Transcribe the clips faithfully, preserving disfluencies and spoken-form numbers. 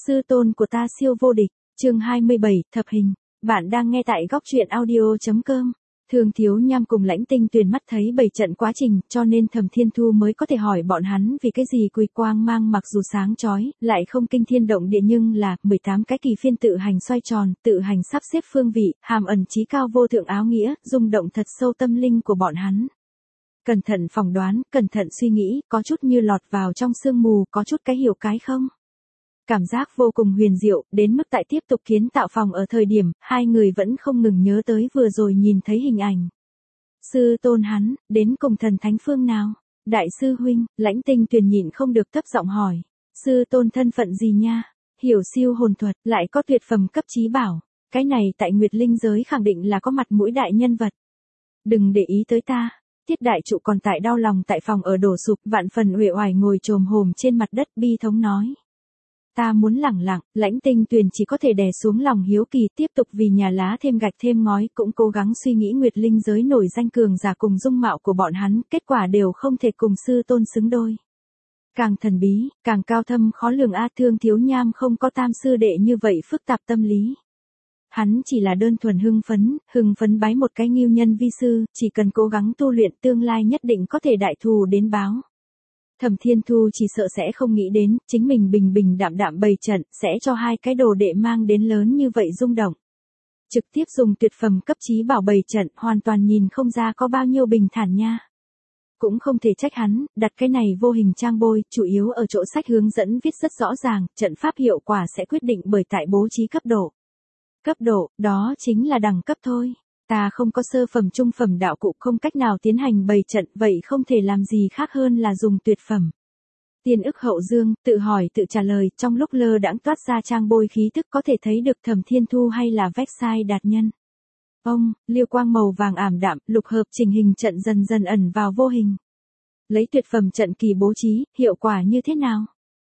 Sư tôn của ta siêu vô địch, chương hai mươi bảy, thập hình. Bạn đang nghe tại góc truyện audio.com. Thường Thiếu Nham cùng Lãnh Tinh Tuyền mắt thấy bảy trận quá trình, cho nên Thẩm Thiên Thu mới có thể hỏi bọn hắn vì cái gì quỳ quang mang mặc dù sáng chói, lại không kinh thiên động địa nhưng là mười tám cái kỳ phiên tự hành xoay tròn, tự hành sắp xếp phương vị, hàm ẩn chí cao vô thượng áo nghĩa, rung động thật sâu tâm linh của bọn hắn. Cẩn thận phỏng đoán, cẩn thận suy nghĩ, có chút như lọt vào trong sương mù, có chút cái hiểu cái không. Cảm giác vô cùng huyền diệu, đến mức tại tiếp tục kiến tạo phòng ở thời điểm, hai người vẫn không ngừng nhớ tới vừa rồi nhìn thấy hình ảnh. Sư tôn hắn, đến cùng thần thánh phương nào? Đại sư huynh, Lãnh Tinh Tuyền nhịn không được thấp giọng hỏi. Sư tôn thân phận gì nha? Hiểu siêu hồn thuật, lại có tuyệt phẩm cấp chí bảo. Cái này tại Nguyệt Linh giới khẳng định là có mặt mũi đại nhân vật. Đừng để ý tới ta. Tiết đại trụ còn tại đau lòng tại phòng ở đổ sụp, vạn phần uể oải ngồi chồm hổm trên mặt đất bi thống nói. Ta muốn lẳng lặng, Lãnh Tinh Tuyền chỉ có thể đè xuống lòng hiếu kỳ, tiếp tục vì nhà lá thêm gạch thêm ngói, cũng cố gắng suy nghĩ Nguyệt Linh giới nổi danh cường giả cùng dung mạo của bọn hắn, kết quả đều không thể cùng sư tôn xứng đôi. Càng thần bí, càng cao thâm khó lường a. Thương Thiếu Nham không có tam sư đệ như vậy phức tạp tâm lý. Hắn chỉ là đơn thuần hưng phấn, hưng phấn bái một cái nghiêu nhân vi sư, chỉ cần cố gắng tu luyện tương lai nhất định có thể đại thù đến báo. Thẩm Thiên Thu chỉ sợ sẽ không nghĩ đến, chính mình bình bình đạm đạm bày trận, sẽ cho hai cái đồ đệ mang đến lớn như vậy rung động. Trực tiếp dùng tuyệt phẩm cấp chí bảo bày trận, hoàn toàn nhìn không ra có bao nhiêu bình thản nha. Cũng không thể trách hắn, đặt cái này vô hình trang bôi, chủ yếu ở chỗ sách hướng dẫn viết rất rõ ràng, trận pháp hiệu quả sẽ quyết định bởi tại bố trí cấp độ. Cấp độ, đó chính là đẳng cấp thôi. Ta không có sơ phẩm trung phẩm đạo cụ, không cách nào tiến hành bày trận, vậy không thể làm gì khác hơn là dùng tuyệt phẩm. Tiên ức hậu dương, tự hỏi tự trả lời, trong lúc lơ đãng toát ra trang bôi khí tức có thể thấy được Thẩm Thiên Thu hay là Vexai đạt nhân. Ông, liêu quang màu vàng ảm đạm, lục hợp trình hình trận dần dần ẩn vào vô hình. Lấy tuyệt phẩm trận kỳ bố trí, hiệu quả như thế nào?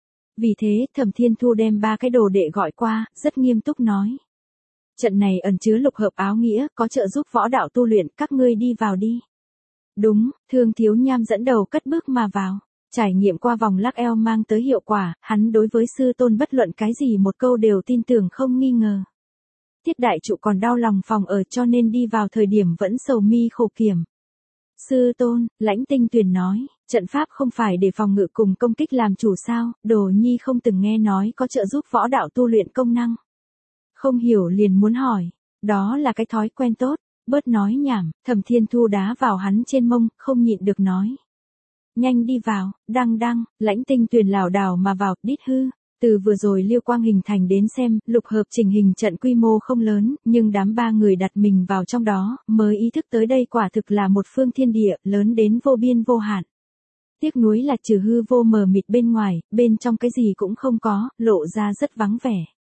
Vì thế, Thẩm Thiên Thu đem ba cái đồ đệ gọi qua, rất nghiêm túc nói. Trận này ẩn chứa lục hợp áo nghĩa, có trợ giúp võ đạo tu luyện, các ngươi đi vào đi. Đúng, Thương Thiếu Nham dẫn đầu cất bước mà vào. Trải nghiệm qua vòng lắc eo mang tới hiệu quả, hắn đối với sư tôn bất luận cái gì một câu đều tin tưởng không nghi ngờ. Tiết đại trụ còn đau lòng phòng ở cho nên đi vào thời điểm vẫn sầu mi khổ kiểm. Sư tôn, Lãnh Tinh Tuyền nói, trận pháp không phải để phòng ngự cùng công kích làm chủ sao, Đồ Nhi không từng nghe nói có trợ giúp võ đạo tu luyện công năng. Không hiểu liền muốn hỏi, đó là cái thói quen tốt, bớt nói nhảm. Thẩm Thiên Thu đá vào hắn trên mông, không nhịn được nói. Nhanh đi vào, đăng đăng, Lãnh Tinh Tuyền lảo đảo mà vào, đít hư. Từ vừa rồi liêu quang hình thành đến xem, lục hợp trình hình trận quy mô không lớn, nhưng đám ba người đặt mình vào trong đó, mới ý thức tới đây quả thực là một phương thiên địa, lớn đến vô biên vô hạn. Tiếc nuối là trừ hư vô mờ mịt bên ngoài, bên trong cái gì cũng không có, lộ ra rất vắng vẻ.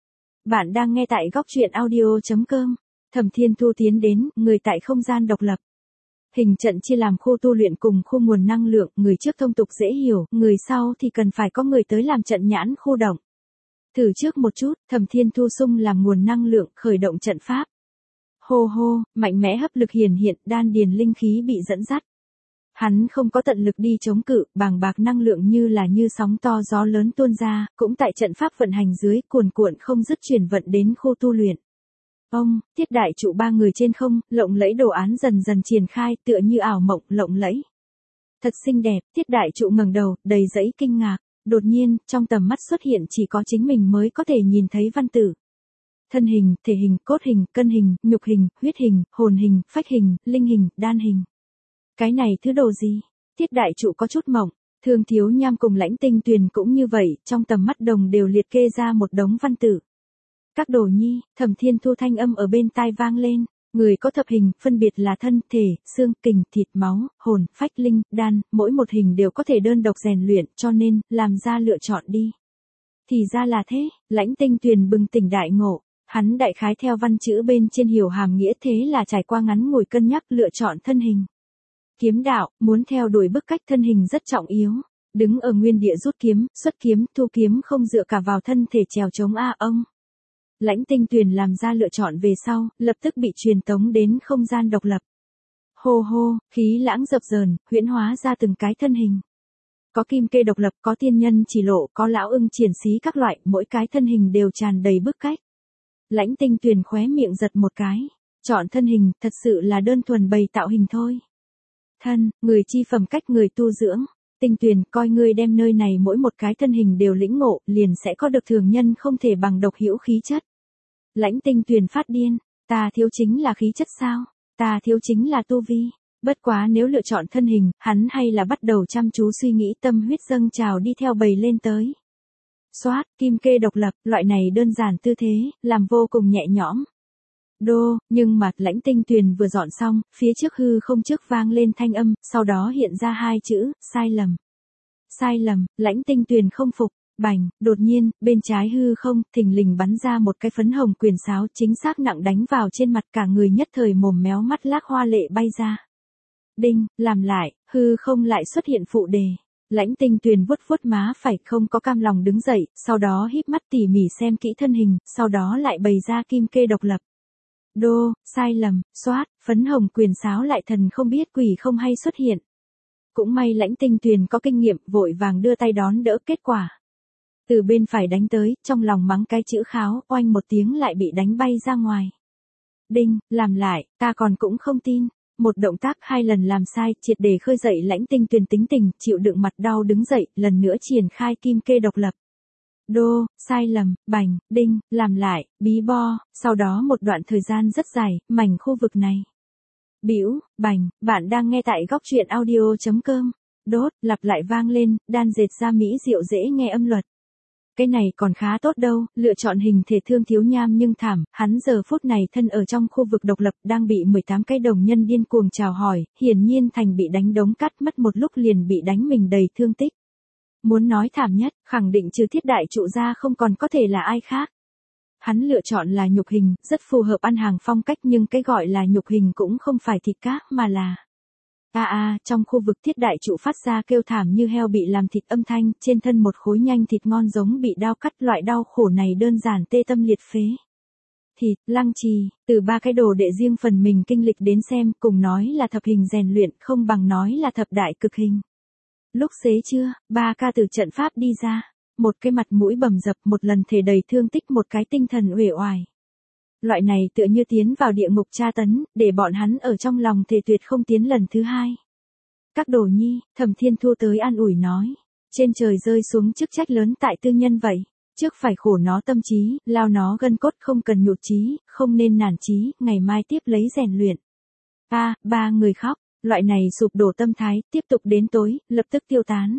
Bạn đang nghe tại góc truyện audio.com. Thẩm Thiên Thu tiến đến, người tại không gian độc lập. Hình trận chia làm khu tu luyện cùng khu nguồn năng lượng, người trước thông tục dễ hiểu, người sau thì cần phải có người tới làm trận nhãn khu động. Thử trước một chút, Thẩm Thiên Thu xung làm nguồn năng lượng, khởi động trận pháp. Hô hô, mạnh mẽ hấp lực hiển hiện, đan điền linh khí bị dẫn dắt. Hắn không có tận lực đi chống cự, bàng bạc năng lượng như là như sóng to gió lớn tuôn ra, cũng tại trận pháp vận hành dưới, cuồn cuộn không dứt chuyển vận đến khu tu luyện. Ông, Tiết đại trụ ba người trên không, lộng lẫy đồ án dần dần triển khai, tựa như ảo mộng, lộng lẫy. Thật xinh đẹp, Tiết đại trụ ngẩng đầu, đầy dẫy kinh ngạc, đột nhiên, trong tầm mắt xuất hiện chỉ có chính mình mới có thể nhìn thấy văn tử. Thân hình, thể hình, cốt hình, cân hình, nhục hình, huyết hình, hồn hình, phách hình, linh hình, đan hình. Cái này thứ đồ gì? Tiết đại trụ có chút mộng, Thương Thiếu Nham cùng Lãnh Tinh Tuyền cũng như vậy, trong tầm mắt đồng đều liệt kê ra một đống văn tử. Các đồ nhi, Thẩm Thiên Thu thanh âm ở bên tai vang lên, người có thập hình, phân biệt là thân, thể, xương, kình, thịt, máu, hồn, phách, linh, đan, mỗi một hình đều có thể đơn độc rèn luyện, cho nên, làm ra lựa chọn đi. Thì ra là thế, Lãnh Tinh Tuyền bừng tỉnh đại ngộ, hắn đại khái theo văn chữ bên trên hiểu hàm nghĩa thế là trải qua ngắn ngủi cân nhắc lựa chọn thân hình. Kiếm đạo, muốn theo đuổi bức cách thân hình rất trọng yếu. Đứng ở nguyên địa rút kiếm, xuất kiếm, thu kiếm không dựa cả vào thân thể trèo chống a ông. Lãnh Tinh Tuyền làm ra lựa chọn về sau, lập tức bị truyền tống đến không gian độc lập. Hô hô, khí lãng dập dờn, huyễn hóa ra từng cái thân hình. Có kim kê độc lập, có tiên nhân chỉ lộ, có lão ưng triển xí các loại, mỗi cái thân hình đều tràn đầy bức cách. Lãnh Tinh Tuyền khóe miệng giật một cái. Chọn thân hình, thật sự là đơn thuần bày tạo hình thôi. Thân, người chi phẩm cách người tu dưỡng. Tinh Tuyền, coi ngươi đem nơi này mỗi một cái thân hình đều lĩnh ngộ, liền sẽ có được thường nhân không thể bằng độc hữu khí chất. Lãnh Tinh Tuyền phát điên, ta thiếu chính là khí chất sao? Ta thiếu chính là tu vi. Bất quá nếu lựa chọn thân hình, hắn hay là bắt đầu chăm chú suy nghĩ, tâm huyết dâng trào đi theo bầy lên tới. Xoát, kim kê độc lập, loại này đơn giản tư thế, làm vô cùng nhẹ nhõm. Đô, nhưng mà Lãnh Tinh Tuyền vừa dọn xong, phía trước hư không trước vang lên thanh âm, sau đó hiện ra hai chữ, sai lầm. Sai lầm, Lãnh Tinh Tuyền không phục, bành, đột nhiên, bên trái hư không, thình lình bắn ra một cái phấn hồng quyền sáo chính xác nặng đánh vào trên mặt, cả người nhất thời mồm méo mắt lác hoa lệ bay ra. Đinh, làm lại, hư không lại xuất hiện phụ đề. Lãnh Tinh Tuyền vuốt vuốt má phải, không có cam lòng đứng dậy, sau đó híp mắt tỉ mỉ xem kỹ thân hình, sau đó lại bày ra kim kê độc lập. Đô, sai lầm, xoát, phấn hồng quyền sáo lại thần không biết quỷ không hay xuất hiện. Cũng may Lãnh Tinh Tuyền có kinh nghiệm, vội vàng đưa tay đón đỡ, kết quả. Từ bên phải đánh tới, trong lòng mắng cái chữ kháo, oanh một tiếng lại bị đánh bay ra ngoài. Đinh, làm lại, ta còn cũng không tin. Một động tác hai lần làm sai, triệt để khơi dậy Lãnh Tinh Tuyền tính tình, chịu đựng mặt đau đứng dậy, lần nữa triển khai kim kê độc lập. Đô, sai lầm, bành, đinh, làm lại, bí bo, sau đó một đoạn thời gian rất dài, mảnh khu vực này. Bĩu, bành, bạn đang nghe tại góc truyện audio.com. Đốt, lặp lại vang lên, đan dệt ra mỹ diệu dễ nghe âm luật. Cái này còn khá tốt đâu, lựa chọn hình thể thương thiếu nham nhưng thảm, hắn giờ phút này thân ở trong khu vực độc lập đang bị mười tám cái đồng nhân điên cuồng chào hỏi, hiển nhiên thành bị đánh đống cắt, mất một lúc liền bị đánh mình đầy thương tích. Muốn nói thảm nhất, khẳng định trừ Thiết Đại Trụ ra không còn có thể là ai khác. Hắn lựa chọn là nhục hình, rất phù hợp ăn hàng phong cách, nhưng cái gọi là nhục hình cũng không phải thịt cá mà là... A a, trong khu vực Thiết Đại Trụ phát ra kêu thảm như heo bị làm thịt âm thanh, trên thân một khối nhanh thịt ngon giống bị đao cắt, loại đau khổ này đơn giản tê tâm liệt phế. Thịt, lăng trì, từ ba cái đồ đệ riêng phần mình kinh lịch đến xem, cùng nói là thập hình rèn luyện, không bằng nói là thập đại cực hình. Lúc xế trưa, ba ca từ trận pháp đi ra, một cái mặt mũi bầm dập, một lần thể đầy thương tích, một cái tinh thần uể oải. Loại này tựa như tiến vào địa ngục tra tấn, để bọn hắn ở trong lòng thề tuyệt không tiến lần thứ hai. Các đồ nhi, Thẩm Thiên Thu tới an ủi nói, trên trời rơi xuống chức trách lớn tại tư nhân vậy, trước phải khổ nó tâm trí, lao nó gân cốt, không cần nhụt chí, không nên nản chí, ngày mai tiếp lấy rèn luyện. A, ba người khóc, loại này sụp đổ tâm thái, tiếp tục đến tối, lập tức tiêu tán.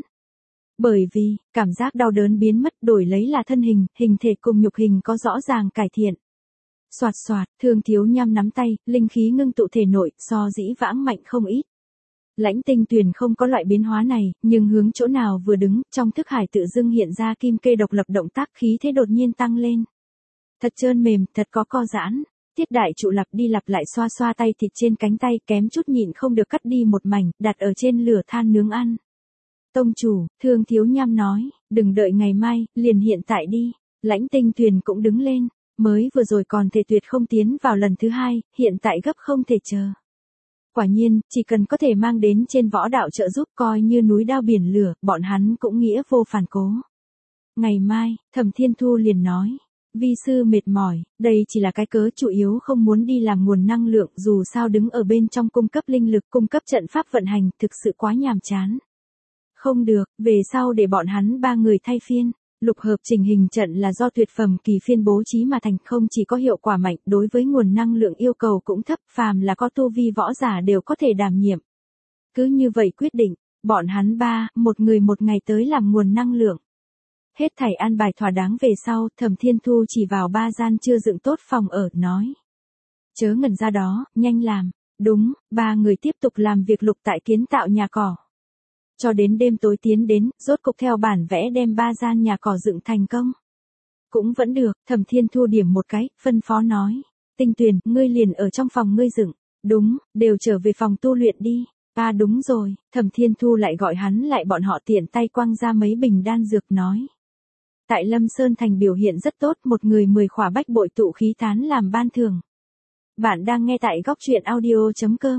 Bởi vì, cảm giác đau đớn biến mất, đổi lấy là thân hình, hình thể cùng nhục hình có rõ ràng cải thiện. Soạt soạt, Thương Thiếu Nham nắm tay, linh khí ngưng tụ thể nội, so dĩ vãng mạnh không ít. Lãnh Tinh Tuyền không có loại biến hóa này, nhưng hướng chỗ nào vừa đứng, trong thức hải tự dưng hiện ra kim kê độc lập, động tác khí thế đột nhiên tăng lên. Thật trơn mềm, thật có co giãn. Thiết Đại Trụ lặp đi lặp lại xoa xoa tay thịt trên cánh tay, kém chút nhịn không được cắt đi một mảnh, đặt ở trên lửa than nướng ăn. Tông chủ, Thương Thiếu Nham nói, đừng đợi ngày mai, liền hiện tại đi. Lãnh Tinh Tuyền cũng đứng lên, mới vừa rồi còn thể tuyệt không tiến vào lần thứ hai, hiện tại gấp không thể chờ. Quả nhiên, chỉ cần có thể mang đến trên võ đạo trợ giúp, coi như núi đao biển lửa, bọn hắn cũng nghĩa vô phản cố. Ngày mai, Thẩm Thiên Thu liền nói, vi sư mệt mỏi, đây chỉ là cái cớ, chủ yếu không muốn đi làm nguồn năng lượng, dù sao đứng ở bên trong cung cấp linh lực, cung cấp trận pháp vận hành, thực sự quá nhàm chán. Không được, về sau để bọn hắn ba người thay phiên. Lục hợp trình hình trận là do tuyệt phẩm kỳ phiên bố trí mà thành, không chỉ có hiệu quả mạnh, đối với nguồn năng lượng yêu cầu cũng thấp, phàm là có tu vi võ giả đều có thể đảm nhiệm. Cứ như vậy quyết định, bọn hắn ba, một người một ngày tới làm nguồn năng lượng. Hết thảy an bài thỏa đáng về sau, Thẩm Thiên Thu chỉ vào ba gian chưa dựng tốt phòng ở, nói. Chớ ngẩn ra đó, nhanh làm. Đúng, ba người tiếp tục làm việc lục tại kiến tạo nhà cỏ. Cho đến đêm tối tiến đến, rốt cục theo bản vẽ đem ba gian nhà cỏ dựng thành công. Cũng vẫn được, Thẩm Thiên Thu điểm một cái, phân phó nói. Tinh Tuyền, ngươi liền ở trong phòng ngươi dựng. Đúng, đều trở về phòng tu luyện đi. À đúng rồi, Thẩm Thiên Thu lại gọi hắn lại, bọn họ tiện tay quăng ra mấy bình đan dược, nói. Tại Lâm Sơn Thành biểu hiện rất tốt, một người mười khỏa bách bội tụ khí tán làm ban thưởng. Bạn đang nghe tại góc truyện audio chấm com.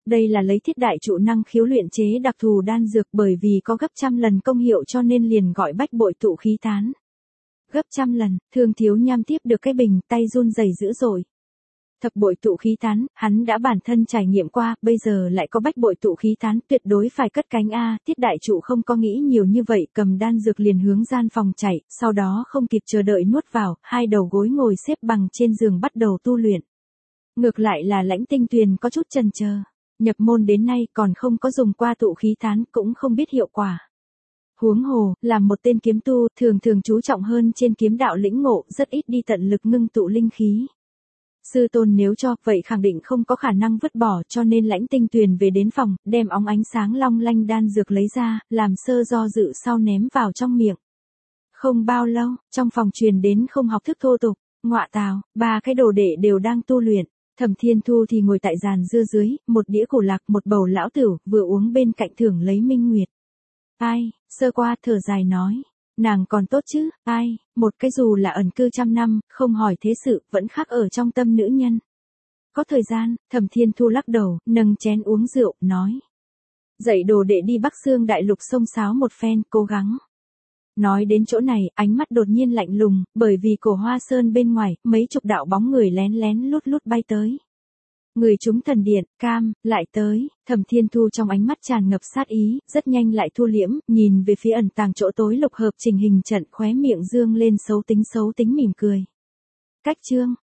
Đây là lấy thiết đại trụ năng khiếu luyện chế đặc thù đan dược, bởi vì có gấp trăm lần công hiệu cho nên liền gọi bách bội tụ khí tán. Gấp trăm lần, Thương Thiếu Nham tiếp được cái bình, tay run rẩy dữ dội. Thập bội tụ khí tán, hắn đã bản thân trải nghiệm qua, bây giờ lại có bách bội tụ khí tán, tuyệt đối phải cất cánh a. Thiết đại trụ không có nghĩ nhiều như vậy, cầm đan dược liền hướng gian phòng chạy, sau đó không kịp chờ đợi nuốt vào, hai đầu gối ngồi xếp bằng trên giường bắt đầu tu luyện. Ngược lại là Lãnh Tinh Tuyền có chút chần chờ, nhập môn đến nay còn không có dùng qua tụ khí tán, cũng không biết hiệu quả. Huống hồ, làm một tên kiếm tu, thường thường chú trọng hơn trên kiếm đạo lĩnh ngộ, rất ít đi tận lực ngưng tụ linh khí. Sư tôn nếu cho, vậy khẳng định không có khả năng vứt bỏ, cho nên Lãnh Tinh Tuyền về đến phòng, đem óng ánh sáng long lanh đan dược lấy ra, làm sơ do dự sau ném vào trong miệng. Không bao lâu, trong phòng truyền đến không học thức thô tục, ngọa tào, ba cái đồ đệ đều đang tu luyện. Thẩm Thiên Thu thì ngồi tại giàn dưa dưới, một đĩa củ lạc, một bầu lão tửu, vừa uống bên cạnh thưởng lấy minh nguyệt. Ai, sơ qua thở dài nói. Nàng còn tốt chứ, ai, một cái dù là ẩn cư trăm năm, không hỏi thế sự, vẫn khắc ở trong tâm nữ nhân. Có thời gian, Thẩm Thiên Thu lắc đầu, nâng chén uống rượu, nói. Dạy đồ đệ đi Bắc Xương Đại Lục xông xáo một phen, cố gắng. Nói đến chỗ này, ánh mắt đột nhiên lạnh lùng, bởi vì cổ Hoa Sơn bên ngoài, mấy chục đạo bóng người lén lén lút lút bay tới. Người chúng thần điện, cam, lại tới, Thẩm Thiên Thu trong ánh mắt tràn ngập sát ý, rất nhanh lại thu liễm, nhìn về phía ẩn tàng chỗ tối lục hợp trình hình trận, khóe miệng dương lên xấu tính xấu tính mỉm cười. Cách chương,